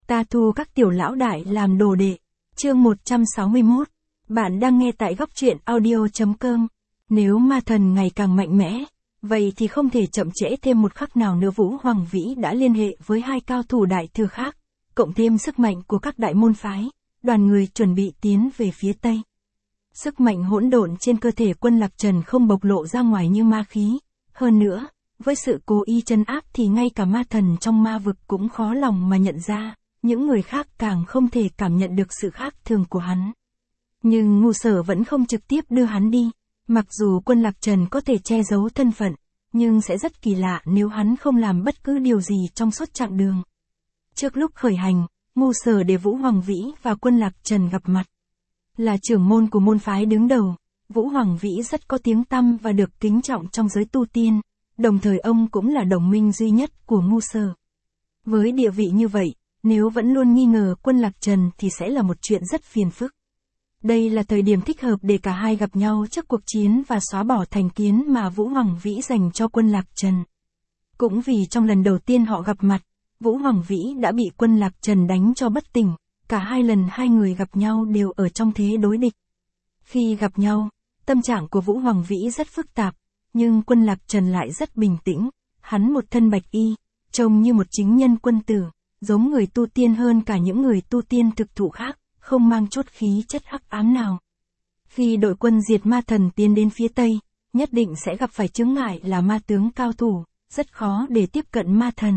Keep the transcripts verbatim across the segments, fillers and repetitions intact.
Ta thu các tiểu lão đại làm đồ đệ. Chương một trăm sáu mươi mốt. Bạn đang nghe tại góc truyện audio.com. Nếu ma thần ngày càng mạnh mẽ, vậy thì không thể chậm trễ thêm một khắc nào nữa. Vũ Hoàng Vĩ đã liên hệ với hai cao thủ đại thừa khác, cộng thêm sức mạnh của các đại môn phái, đoàn người chuẩn bị tiến về phía Tây. Sức mạnh hỗn độn trên cơ thể Quân Lạc Trần không bộc lộ ra ngoài như ma khí. Hơn nữa, với sự cố ý trấn áp thì ngay cả ma thần trong ma vực cũng khó lòng mà nhận ra, những người khác càng không thể cảm nhận được sự khác thường của hắn. Nhưng Ngu Sở vẫn không trực tiếp đưa hắn đi. Mặc dù Quân Lạc Trần có thể che giấu thân phận, nhưng sẽ rất kỳ lạ nếu hắn không làm bất cứ điều gì trong suốt chặng đường. Trước lúc khởi hành, Ngu Sở để Vũ Hoàng Vĩ và Quân Lạc Trần gặp mặt. Là trưởng môn của môn phái đứng đầu, Vũ Hoàng Vĩ rất có tiếng tăm và được kính trọng trong giới tu tiên, đồng thời ông cũng là đồng minh duy nhất của Ngu Sở. Với địa vị như vậy, nếu vẫn luôn nghi ngờ Quân Lạc Trần thì sẽ là một chuyện rất phiền phức. Đây là thời điểm thích hợp để cả hai gặp nhau trước cuộc chiến và xóa bỏ thành kiến mà Vũ Hoàng Vĩ dành cho Quân Lạc Trần. Cũng vì trong lần đầu tiên họ gặp mặt, Vũ Hoàng Vĩ đã bị Quân Lạc Trần đánh cho bất tỉnh, cả hai lần hai người gặp nhau đều ở trong thế đối địch. Khi gặp nhau, tâm trạng của Vũ Hoàng Vĩ rất phức tạp, nhưng Quân Lạc Trần lại rất bình tĩnh, hắn một thân bạch y, trông như một chính nhân quân tử, giống người tu tiên hơn cả những người tu tiên thực thụ khác, không mang chút khí chất hắc ám nào. Khi đội quân diệt ma thần tiến đến phía Tây, nhất định sẽ gặp phải chướng ngại là ma tướng cao thủ, rất khó để tiếp cận ma thần.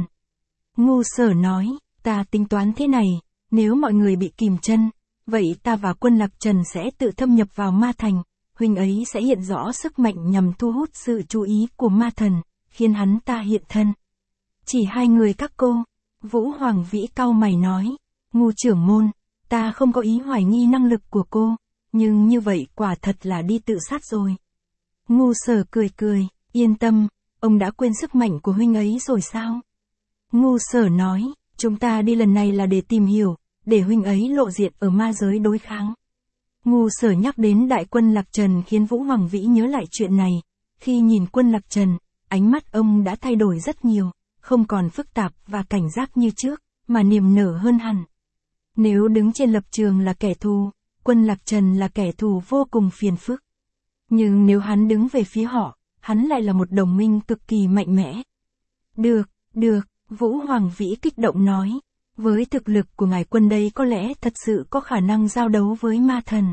Ngu Sở nói, ta tính toán thế này, nếu mọi người bị kìm chân, vậy ta và Quân Lạc Trần sẽ tự thâm nhập vào ma thành, huynh ấy sẽ hiện rõ sức mạnh nhằm thu hút sự chú ý của ma thần, khiến hắn ta hiện thân. Chỉ hai người các cô, Vũ Hoàng Vĩ cau mày nói, Ngu trưởng môn, ta không có ý hoài nghi năng lực của cô, nhưng như vậy quả thật là đi tự sát rồi. Ngu Sở cười cười, yên tâm, ông đã quên sức mạnh của huynh ấy rồi sao? Ngu Sở nói, chúng ta đi lần này là để tìm hiểu, để huynh ấy lộ diện ở ma giới đối kháng. Ngu Sở nhắc đến đại Quân Lạc Trần khiến Vũ Hoàng Vĩ nhớ lại chuyện này. Khi nhìn Quân Lạc Trần, ánh mắt ông đã thay đổi rất nhiều, không còn phức tạp và cảnh giác như trước, mà niềm nở hơn hẳn. Nếu đứng trên lập trường là kẻ thù, Quân Lạc Trần là kẻ thù vô cùng phiền phức. Nhưng nếu hắn đứng về phía họ, hắn lại là một đồng minh cực kỳ mạnh mẽ. Được, được, Vũ Hoàng Vĩ kích động nói. Với thực lực của ngài Quân đây có lẽ thật sự có khả năng giao đấu với ma thần.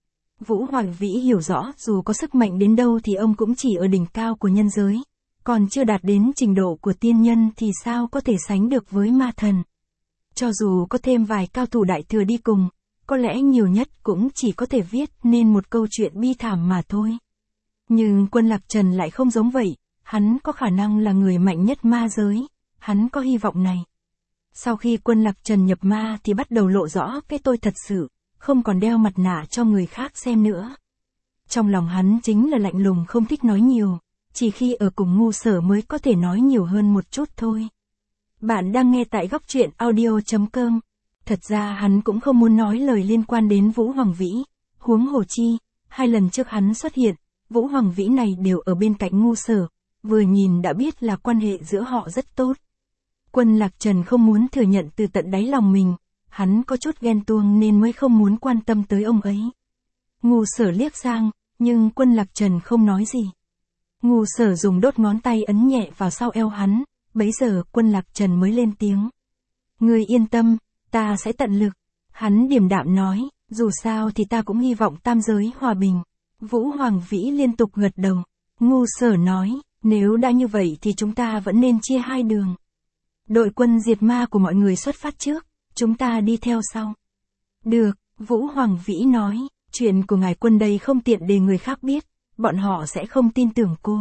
Vũ Hoàng Vĩ hiểu rõ dù có sức mạnh đến đâu thì ông cũng chỉ ở đỉnh cao của nhân giới, còn chưa đạt đến trình độ của tiên nhân thì sao có thể sánh được với ma thần. Cho dù có thêm vài cao thủ đại thừa đi cùng, có lẽ nhiều nhất cũng chỉ có thể viết nên một câu chuyện bi thảm mà thôi. Nhưng Quân Lạc Trần lại không giống vậy, hắn có khả năng là người mạnh nhất ma giới, hắn có hy vọng này. Sau khi Quân Lạc Trần nhập ma thì bắt đầu lộ rõ cái tôi thật sự, không còn đeo mặt nạ cho người khác xem nữa. Trong lòng hắn chính là lạnh lùng không thích nói nhiều, chỉ khi ở cùng Ngu Sở mới có thể nói nhiều hơn một chút thôi. Bạn đang nghe tại góc truyện audio.com. Thật ra hắn cũng không muốn nói lời liên quan đến Vũ Hoàng Vĩ, huống hồ chi, hai lần trước hắn xuất hiện, Vũ Hoàng Vĩ này đều ở bên cạnh Ngu Sở, vừa nhìn đã biết là quan hệ giữa họ rất tốt. Quân Lạc Trần không muốn thừa nhận từ tận đáy lòng mình, hắn có chút ghen tuông nên mới không muốn quan tâm tới ông ấy. Ngu Sở liếc sang, nhưng Quân Lạc Trần không nói gì. Ngu Sở dùng đốt ngón tay ấn nhẹ vào sau eo hắn, bấy giờ Quân Lạc Trần mới lên tiếng. Ngươi yên tâm, ta sẽ tận lực. Hắn điềm đạm nói, dù sao thì ta cũng hy vọng tam giới hòa bình. Vũ Hoàng Vĩ liên tục gật đầu. Ngu Sở nói, nếu đã như vậy thì chúng ta vẫn nên chia hai đường. Đội quân diệt ma của mọi người xuất phát trước, chúng ta đi theo sau. Được, Vũ Hoàng Vĩ nói, chuyện của ngài Quân đây không tiện để người khác biết, bọn họ sẽ không tin tưởng cô.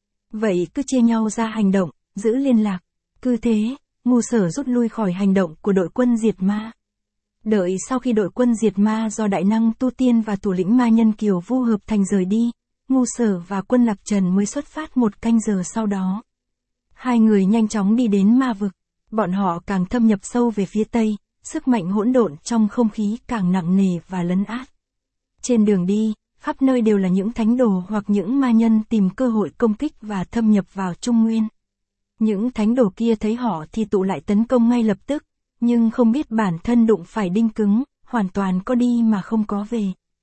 Vậy cứ chia nhau ra hành động, giữ liên lạc. Cứ thế, Ngu Sở rút lui khỏi hành động của đội quân diệt ma. Đợi sau khi đội quân diệt ma do đại năng tu tiên và thủ lĩnh ma nhân Kiều Vu hợp thành rời đi, Ngu Sở và Quân Lạc Trần mới xuất phát một canh giờ sau đó. Hai người nhanh chóng đi đến ma vực, bọn họ càng thâm nhập sâu về phía Tây, sức mạnh hỗn độn trong không khí càng nặng nề và lấn át. Trên đường đi, khắp nơi đều là những thánh đồ hoặc những ma nhân tìm cơ hội công kích và thâm nhập vào Trung Nguyên. Những thánh đồ kia thấy họ thì tụ lại tấn công ngay lập tức, nhưng không biết bản thân đụng phải đinh cứng, hoàn toàn có đi mà không có về.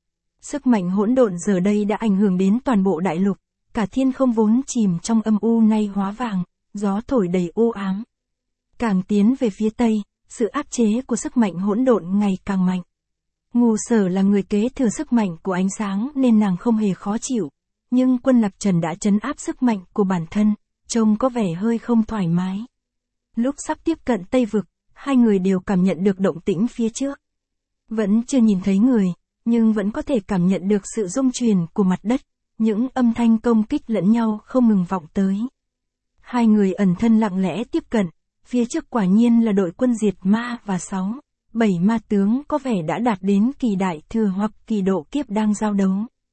Sức mạnh hỗn độn giờ đây đã ảnh hưởng đến toàn bộ đại lục, cả thiên không vốn chìm trong âm u nay hóa vàng, gió thổi đầy u ám. Càng tiến về phía tây, sự áp chế của sức mạnh hỗn độn ngày càng mạnh. Ngu Sở là người kế thừa sức mạnh của ánh sáng nên nàng không hề khó chịu, nhưng Quân Lạc Trần đã trấn áp sức mạnh của bản thân, trông có vẻ hơi không thoải mái. Lúc sắp tiếp cận Tây Vực, hai người đều cảm nhận được động tĩnh phía trước. Vẫn chưa nhìn thấy người, nhưng vẫn có thể cảm nhận được sự rung chuyển của mặt đất, những âm thanh công kích lẫn nhau không ngừng vọng tới. Hai người ẩn thân lặng lẽ tiếp cận, phía trước quả nhiên là đội quân diệt ma và sáu, bảy ma tướng có vẻ đã đạt đến kỳ đại thừa hoặc kỳ độ kiếp đang giao đấu.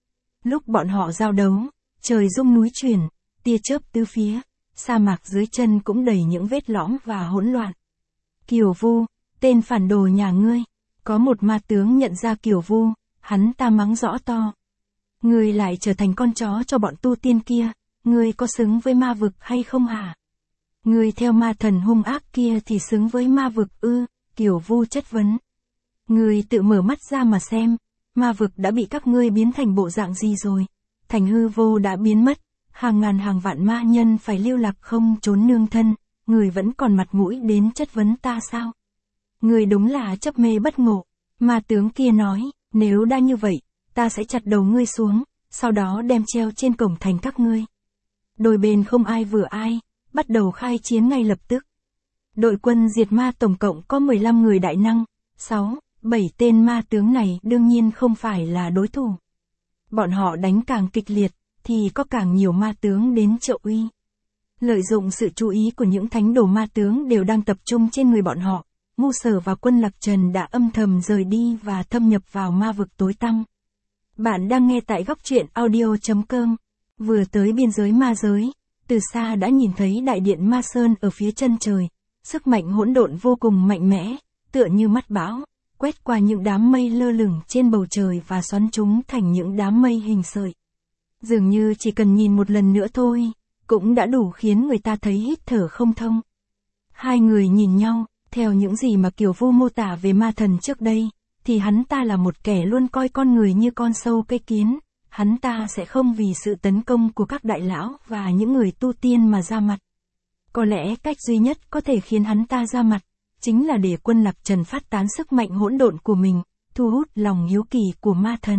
Lúc bọn họ giao đấu, trời rung núi chuyển, tia chớp tứ phía, sa mạc dưới chân cũng đầy những vết lõm và hỗn loạn. Kiều Vu, tên phản đồ nhà ngươi, có một ma tướng nhận ra Kiều Vu, hắn ta mắng rõ to. Ngươi lại trở thành con chó cho bọn tu tiên kia, ngươi có xứng với ma vực hay không hả? Ngươi theo ma thần hung ác kia thì xứng với ma vực ư? Kiều Vu chất vấn. Ngươi tự mở mắt ra mà xem, ma vực đã bị các ngươi biến thành bộ dạng gì rồi? Thành hư vô đã biến mất, hàng ngàn hàng vạn ma nhân phải lưu lạc không trốn nương thân, ngươi vẫn còn mặt mũi đến chất vấn ta sao? Ngươi đúng là chấp mê bất ngộ. Ma tướng kia nói, nếu đã như vậy, ta sẽ chặt đầu ngươi xuống, sau đó đem treo trên cổng thành các ngươi. Đôi bên không ai vừa ai, bắt đầu khai chiến ngay lập tức. Đội quân diệt ma tổng cộng có mười lăm người đại năng, sáu, bảy tên ma tướng này đương nhiên không phải là đối thủ. Bọn họ đánh càng kịch liệt, thì có càng nhiều ma tướng đến trợ uy. Lợi dụng sự chú ý của những thánh đồ ma tướng đều đang tập trung trên người bọn họ, Ngu Sở và Quân Lạc Trần đã âm thầm rời đi và thâm nhập vào ma vực tối tăm. Bạn đang nghe tại góc truyện audio chấm com. Vừa tới biên giới ma giới, từ xa đã nhìn thấy đại điện Ma Sơn ở phía chân trời. Sức mạnh hỗn độn vô cùng mạnh mẽ, tựa như mắt bão, quét qua những đám mây lơ lửng trên bầu trời và xoắn chúng thành những đám mây hình sợi. Dường như chỉ cần nhìn một lần nữa thôi, cũng đã đủ khiến người ta thấy hít thở không thông. Hai người nhìn nhau, theo những gì mà Kiều Vu mô tả về ma thần trước đây, thì hắn ta là một kẻ luôn coi con người như con sâu cây kiến, hắn ta sẽ không vì sự tấn công của các đại lão và những người tu tiên mà ra mặt. Có lẽ cách duy nhất có thể khiến hắn ta ra mặt, chính là để Quân Lạc Trần phát tán sức mạnh hỗn độn của mình, thu hút lòng hiếu kỳ của ma thần.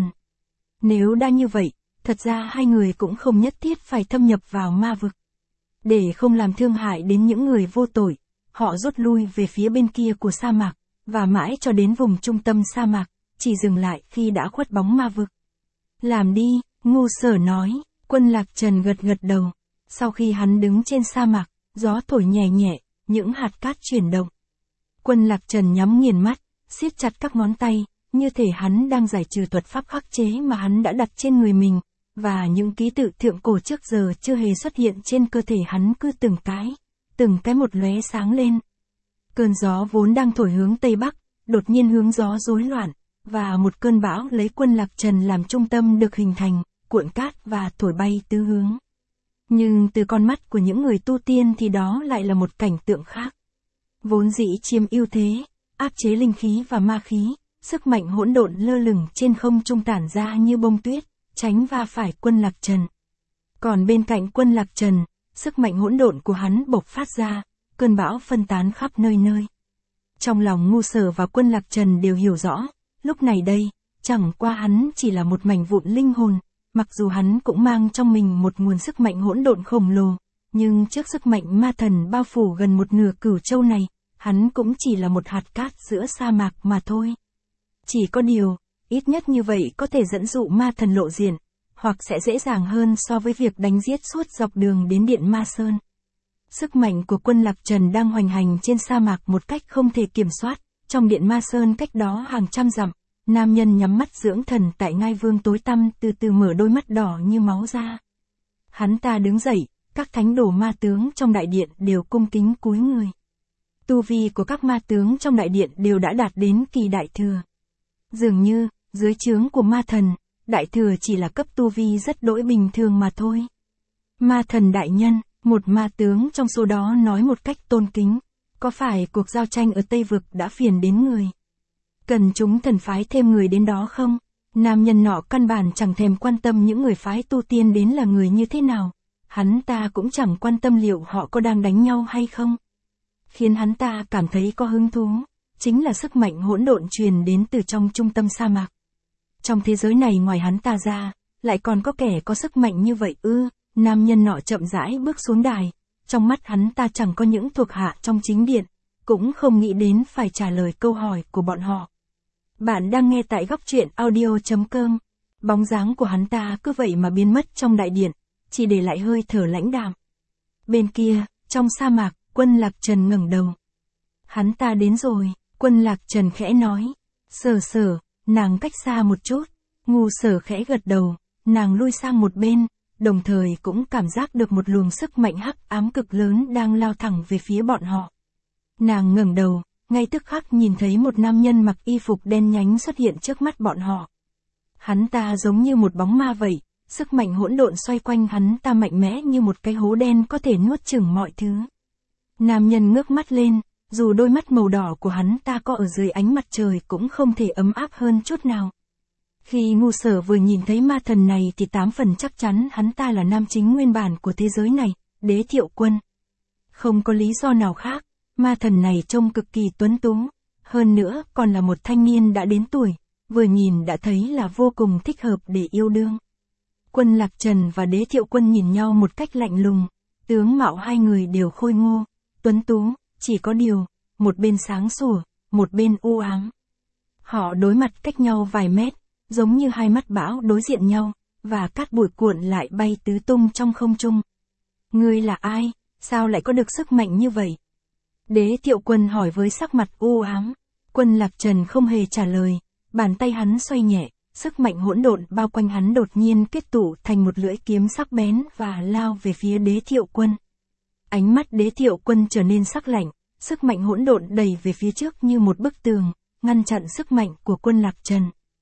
Nếu đã như vậy, thật ra hai người cũng không nhất thiết phải thâm nhập vào ma vực. Để không làm thương hại đến những người vô tội, họ rút lui về phía bên kia của sa mạc, và mãi cho đến vùng trung tâm sa mạc, chỉ dừng lại khi đã khuất bóng ma vực. Làm đi, Ngu Sở nói, Quân Lạc Trần gật gật đầu. Sau khi hắn đứng trên sa mạc, gió thổi nhẹ nhẹ, những hạt cát chuyển động. Quân Lạc Trần nhắm nghiền mắt, siết chặt các ngón tay, như thể hắn đang giải trừ thuật pháp khắc chế mà hắn đã đặt trên người mình, và những ký tự thượng cổ trước giờ chưa hề xuất hiện trên cơ thể hắn cứ từng cái, từng cái một lóe sáng lên. Cơn gió vốn đang thổi hướng Tây Bắc, đột nhiên hướng gió rối loạn, và một cơn bão lấy Quân Lạc Trần làm trung tâm được hình thành, cuộn cát và thổi bay tứ hướng. Nhưng từ con mắt của những người tu tiên thì đó lại là một cảnh tượng khác. Vốn dĩ chiếm ưu thế, áp chế linh khí và ma khí, sức mạnh hỗn độn lơ lửng trên không trung tản ra như bông tuyết, tránh va phải Quân Lạc Trần. Còn bên cạnh Quân Lạc Trần, sức mạnh hỗn độn của hắn bộc phát ra, cơn bão phân tán khắp nơi nơi. Trong lòng Ngu Sở và Quân Lạc Trần đều hiểu rõ, lúc này đây, chẳng qua hắn chỉ là một mảnh vụn linh hồn, mặc dù hắn cũng mang trong mình một nguồn sức mạnh hỗn độn khổng lồ, nhưng trước sức mạnh ma thần bao phủ gần một nửa Cửu Châu này, hắn cũng chỉ là một hạt cát giữa sa mạc mà thôi. Chỉ có điều, ít nhất như vậy có thể dẫn dụ ma thần lộ diện, hoặc sẽ dễ dàng hơn so với việc đánh giết suốt dọc đường đến điện Ma Sơn. Sức mạnh của Quân Lạc Trần đang hoành hành trên sa mạc một cách không thể kiểm soát, trong điện Ma Sơn cách đó hàng trăm dặm, nam nhân nhắm mắt dưỡng thần tại ngai vương tối tăm từ từ mở đôi mắt đỏ như máu ra. Hắn ta đứng dậy, các thánh đồ ma tướng trong đại điện đều cung kính cúi người. Tu vi của các ma tướng trong đại điện đều đã đạt đến kỳ đại thừa. Dường như, dưới trướng của ma thần, đại thừa chỉ là cấp tu vi rất đỗi bình thường mà thôi. Ma thần đại nhân, một ma tướng trong số đó nói một cách tôn kính, Có phải cuộc giao tranh ở Tây Vực đã phiền đến người? Cần chúng thần phái thêm người đến đó không? Nam nhân nọ căn bản chẳng thèm quan tâm những người phái tu tiên đến là người như thế nào. Hắn ta cũng chẳng quan tâm liệu họ có đang đánh nhau hay không. Khiến hắn ta cảm thấy có hứng thú, chính là sức mạnh hỗn độn truyền đến từ trong trung tâm sa mạc. Trong thế giới này ngoài hắn ta ra, lại còn có kẻ có sức mạnh như vậy ư? Nam nhân nọ chậm rãi bước xuống đài, trong mắt hắn ta chẳng có những thuộc hạ trong chính điện, cũng không nghĩ đến phải trả lời câu hỏi của bọn họ. Bạn đang nghe tại góc truyện audio chấm com. Bóng dáng của hắn ta cứ vậy mà biến mất trong đại điện, chỉ để lại hơi thở lãnh đạm. Bên kia, trong sa mạc, Quân Lạc Trần ngẩng đầu. Hắn ta đến rồi, Quân Lạc Trần khẽ nói. Sở sở, nàng cách xa một chút. Ngu Sở khẽ gật đầu, nàng lui sang một bên, đồng thời cũng cảm giác được một luồng sức mạnh hắc ám cực lớn đang lao thẳng về phía bọn họ. Nàng ngẩng đầu, ngay tức khắc nhìn thấy một nam nhân mặc y phục đen nhánh xuất hiện trước mắt bọn họ. Hắn ta giống như một bóng ma vậy, sức mạnh hỗn độn xoay quanh hắn ta mạnh mẽ như một cái hố đen có thể nuốt chửng mọi thứ. Nam nhân ngước mắt lên, dù đôi mắt màu đỏ của hắn ta có ở dưới ánh mặt trời cũng không thể ấm áp hơn chút nào. Khi Ngu Sở vừa nhìn thấy ma thần này thì tám phần chắc chắn hắn ta là nam chính nguyên bản của thế giới này, Đế Thiệu Quân. Không có lý do nào khác, ma thần này trông cực kỳ tuấn tú, hơn nữa còn là một thanh niên đã đến tuổi, vừa nhìn đã thấy là vô cùng thích hợp để yêu đương. Quân Lạc Trần và Đế Thiệu Quân nhìn nhau một cách lạnh lùng, tướng mạo hai người đều khôi ngô, tuấn tú, chỉ có điều, một bên sáng sủa, một bên u ám. Họ đối mặt cách nhau vài mét, giống như hai mắt bão đối diện nhau, và cát bụi cuộn lại bay tứ tung trong không trung. Ngươi là ai, sao lại có được sức mạnh như vậy? Đế Thiệu Quân hỏi với sắc mặt u ám. Quân Lạc Trần không hề trả lời, bàn tay hắn xoay nhẹ, sức mạnh hỗn độn bao quanh hắn đột nhiên kết tụ thành một lưỡi kiếm sắc bén và lao về phía Đế Thiệu Quân. Ánh mắt Đế Thiệu Quân trở nên sắc lạnh, sức mạnh hỗn độn đẩy về phía trước như một bức tường, ngăn chặn sức mạnh của Quân Lạc Trần.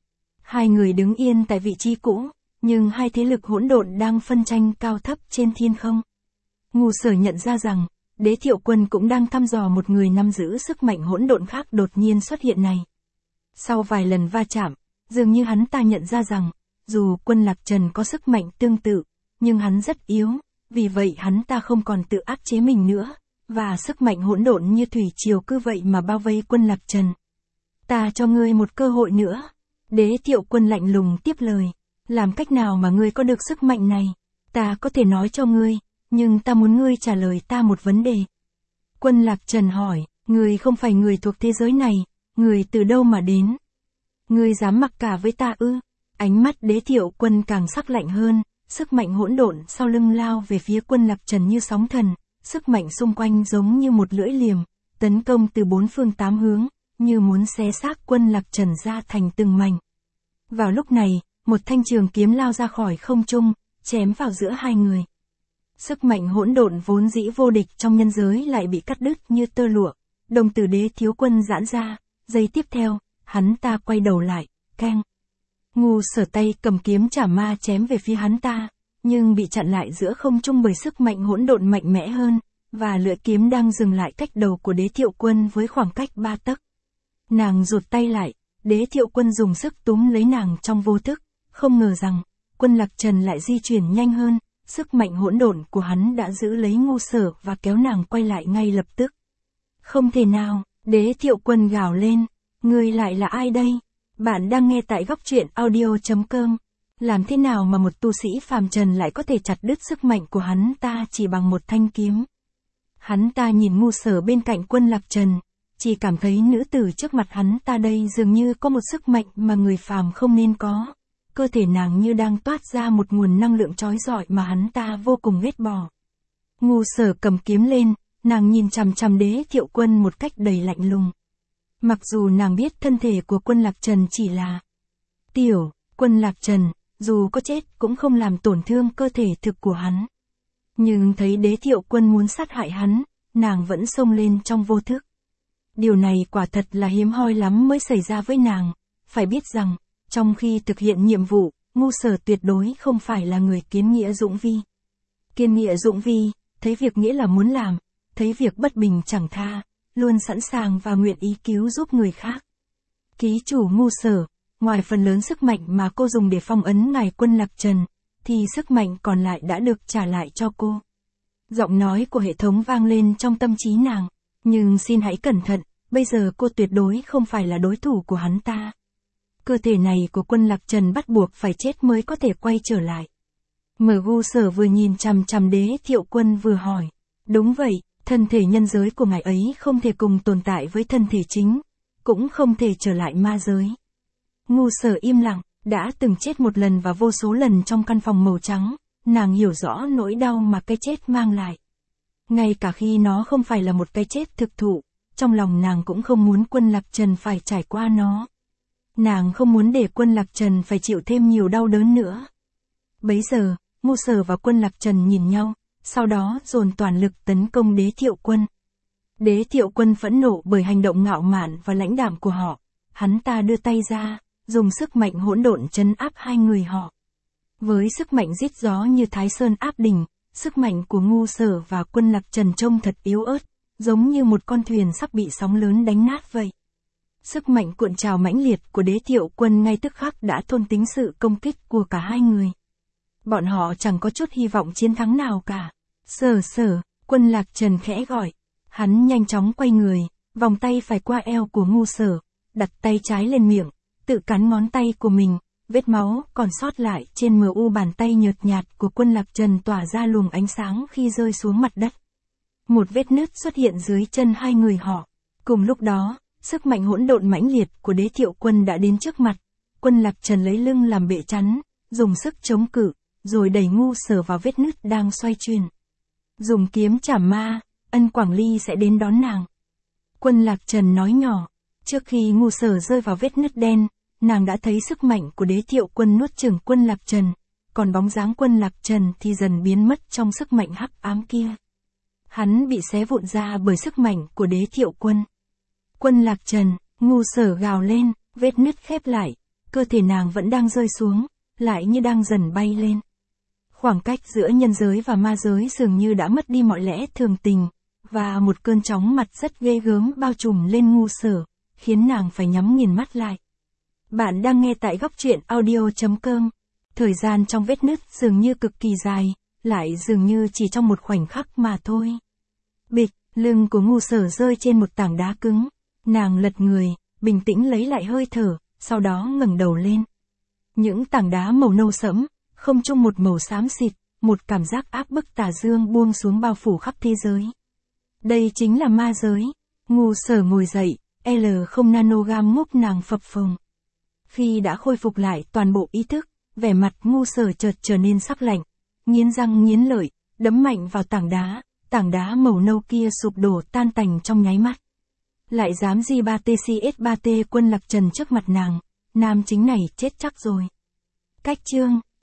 Hai người đứng yên tại vị trí cũ, nhưng hai thế lực hỗn độn đang phân tranh cao thấp trên thiên không. Ngu Sở nhận ra rằng, Đế Thiệu Quân cũng đang thăm dò một người nắm giữ sức mạnh hỗn độn khác đột nhiên xuất hiện này. Sau vài lần va chạm, dường như hắn ta nhận ra rằng, dù Quân Lạc Trần có sức mạnh tương tự, nhưng hắn rất yếu, vì vậy hắn ta không còn tự áp chế mình nữa, và sức mạnh hỗn độn như thủy triều cứ vậy mà bao vây Quân Lạc Trần. Ta cho ngươi một cơ hội nữa. Đế Thiệu Quân lạnh lùng tiếp lời. Làm cách nào mà ngươi có được sức mạnh này? Ta có thể nói cho ngươi, nhưng ta muốn ngươi trả lời ta một vấn đề. Quân Lạc Trần hỏi, ngươi không phải người thuộc thế giới này, ngươi từ đâu mà đến? Ngươi dám mặc cả với ta ư? Ánh mắt Đế Thiệu Quân càng sắc lạnh hơn, sức mạnh hỗn độn sau lưng lao về phía Quân Lạc Trần như sóng thần, sức mạnh xung quanh giống như một lưỡi liềm, tấn công từ bốn phương tám hướng, như muốn xé xác Quân Lạc Trần ra thành từng mảnh. Vào lúc này, một thanh trường kiếm lao ra khỏi không trung, chém vào giữa hai người. Sức mạnh hỗn độn vốn dĩ vô địch trong nhân giới lại bị cắt đứt như tơ lụa, đồng tử Đế Thiếu Quân giãn ra, giây tiếp theo, hắn ta quay đầu lại, keng. Ngu Sở tay cầm kiếm chả ma chém về phía hắn ta, nhưng bị chặn lại giữa không trung bởi sức mạnh hỗn độn mạnh mẽ hơn, và lưỡi kiếm đang dừng lại cách đầu của Đế Thiệu Quân với khoảng cách ba tấc. Nàng rụt tay lại, Đế Thiệu Quân dùng sức túm lấy nàng trong vô thức, không ngờ rằng, Quân Lạc Trần lại di chuyển nhanh hơn, sức mạnh hỗn độn của hắn đã giữ lấy Ngu Sở và kéo nàng quay lại ngay lập tức. Không thể nào, Đế Thiệu Quân gào lên, ngươi lại là ai đây? Bạn đang nghe tại góc truyện audio chấm com. Làm thế nào mà một tu sĩ phàm trần lại có thể chặt đứt sức mạnh của hắn ta chỉ bằng một thanh kiếm? Hắn ta nhìn Ngu Sở bên cạnh Quân Lạc Trần, chỉ cảm thấy nữ tử trước mặt hắn ta đây dường như có một sức mạnh mà người phàm không nên có. Cơ thể nàng như đang toát ra một nguồn năng lượng chói rọi mà hắn ta vô cùng ghét bỏ. Ngu Sở cầm kiếm lên, nàng nhìn chằm chằm Đế Thiệu Quân một cách đầy lạnh lùng. Mặc dù nàng biết thân thể của Quân Lạc Trần chỉ là tiểu, Quân Lạc Trần, dù có chết cũng không làm tổn thương cơ thể thực của hắn. Nhưng thấy Đế Thiệu Quân muốn sát hại hắn, nàng vẫn xông lên trong vô thức. Điều này quả thật là hiếm hoi lắm mới xảy ra với nàng, phải biết rằng, trong khi thực hiện nhiệm vụ, Ngu Sở tuyệt đối không phải là người kiến nghĩa dũng vi. Kiên nghĩa dũng vi, thấy việc nghĩa là muốn làm, thấy việc bất bình chẳng tha, luôn sẵn sàng và nguyện ý cứu giúp người khác. Ký chủ Ngu Sở, ngoài phần lớn sức mạnh mà cô dùng để phong ấn ngài Quân Lạc Trần, thì sức mạnh còn lại đã được trả lại cho cô. Giọng nói của hệ thống vang lên trong tâm trí nàng, nhưng xin hãy cẩn thận, bây giờ cô tuyệt đối không phải là đối thủ của hắn ta. Cơ thể này của Quân Lạc Trần bắt buộc phải chết mới có thể quay trở lại. Mở Ngu Sở vừa nhìn chằm chằm Đế Thiệu Quân vừa hỏi. Đúng vậy, thân thể nhân giới của ngài ấy không thể cùng tồn tại với thân thể chính, cũng không thể trở lại ma giới. Ngu Sở im lặng, đã từng chết một lần và vô số lần trong căn phòng màu trắng, nàng hiểu rõ nỗi đau mà cái chết mang lại. Ngay cả khi nó không phải là một cái chết thực thụ, trong lòng nàng cũng không muốn Quân Lạc Trần phải trải qua nó. Nàng không muốn để Quân Lạc Trần phải chịu thêm nhiều đau đớn nữa. Bấy giờ, Ngu Sở và Quân Lạc Trần nhìn nhau, sau đó dồn toàn lực tấn công Đế Thiệu Quân. Đế Thiệu Quân phẫn nộ bởi hành động ngạo mạn và lãnh đạm của họ, hắn ta đưa tay ra, dùng sức mạnh hỗn độn trấn áp hai người họ. Với sức mạnh rít gió như Thái Sơn áp đỉnh, sức mạnh của Ngu Sở và Quân Lạc Trần trông thật yếu ớt, giống như một con thuyền sắp bị sóng lớn đánh nát vậy. Sức mạnh cuộn trào mãnh liệt của Đế Thiệu Quân ngay tức khắc đã thôn tính sự công kích của cả hai người. Bọn họ chẳng có chút hy vọng chiến thắng nào cả. Sở Sở, Quân Lạc Trần khẽ gọi. Hắn nhanh chóng quay người, vòng tay phải qua eo của Ngu Sở, đặt tay trái lên miệng, tự cắn ngón tay của mình, vết máu còn sót lại trên mờ u bàn tay nhợt nhạt của Quân Lạc Trần tỏa ra luồng ánh sáng khi rơi xuống mặt đất. Một vết nứt xuất hiện dưới chân hai người họ. Cùng lúc đó, sức mạnh hỗn độn mãnh liệt của Đế Thiệu Quân đã đến trước mặt. Quân Lạc Trần lấy lưng làm bệ chắn, dùng sức chống cự, rồi đẩy Ngu Sở vào vết nứt đang xoay chuyển. Dùng kiếm chảm ma, Ân Quảng Ly sẽ đến đón nàng. Quân Lạc Trần nói nhỏ. Trước khi Ngu Sở rơi vào vết nứt đen, nàng đã thấy sức mạnh của Đế Thiệu Quân nuốt chửng Quân Lạc Trần, còn bóng dáng Quân Lạc Trần thì dần biến mất trong sức mạnh hắc ám kia. Hắn bị xé vụn ra bởi sức mạnh của Đế Thiệu Quân. Quân Lạc Trần, Ngu Sở gào lên, vết nứt khép lại, cơ thể nàng vẫn đang rơi xuống, lại như đang dần bay lên. Khoảng cách giữa nhân giới và ma giới dường như đã mất đi mọi lẽ thường tình, và một cơn chóng mặt rất ghê gớm bao trùm lên Ngu Sở, khiến nàng phải nhắm nghiền mắt lại. Bạn đang nghe tại góc truyện audio chấm com. Thời gian trong vết nứt dường như cực kỳ dài, lại dường như chỉ trong một khoảnh khắc mà thôi. Bịch, lưng của Ngu Sở rơi trên một tảng đá cứng. Nàng lật người, bình tĩnh lấy lại hơi thở, sau đó ngẩng đầu lên. Những tảng đá màu nâu sẫm, không chung một màu xám xịt, một cảm giác áp bức tà dương buông xuống bao phủ khắp thế giới. Đây chính là ma giới. Ngu Sở ngồi dậy, L không nanogam ngốc nàng phập phồng. Khi đã khôi phục lại toàn bộ ý thức, vẻ mặt Ngu Sở chợt trở nên sắc lạnh, nghiến răng nghiến lợi, đấm mạnh vào tảng đá, tảng đá màu nâu kia sụp đổ tan tành trong nháy mắt. Lại dám G ba T C S ba T Quân Lạc Trần trước mặt nàng, nam chính này chết chắc rồi. Cách chương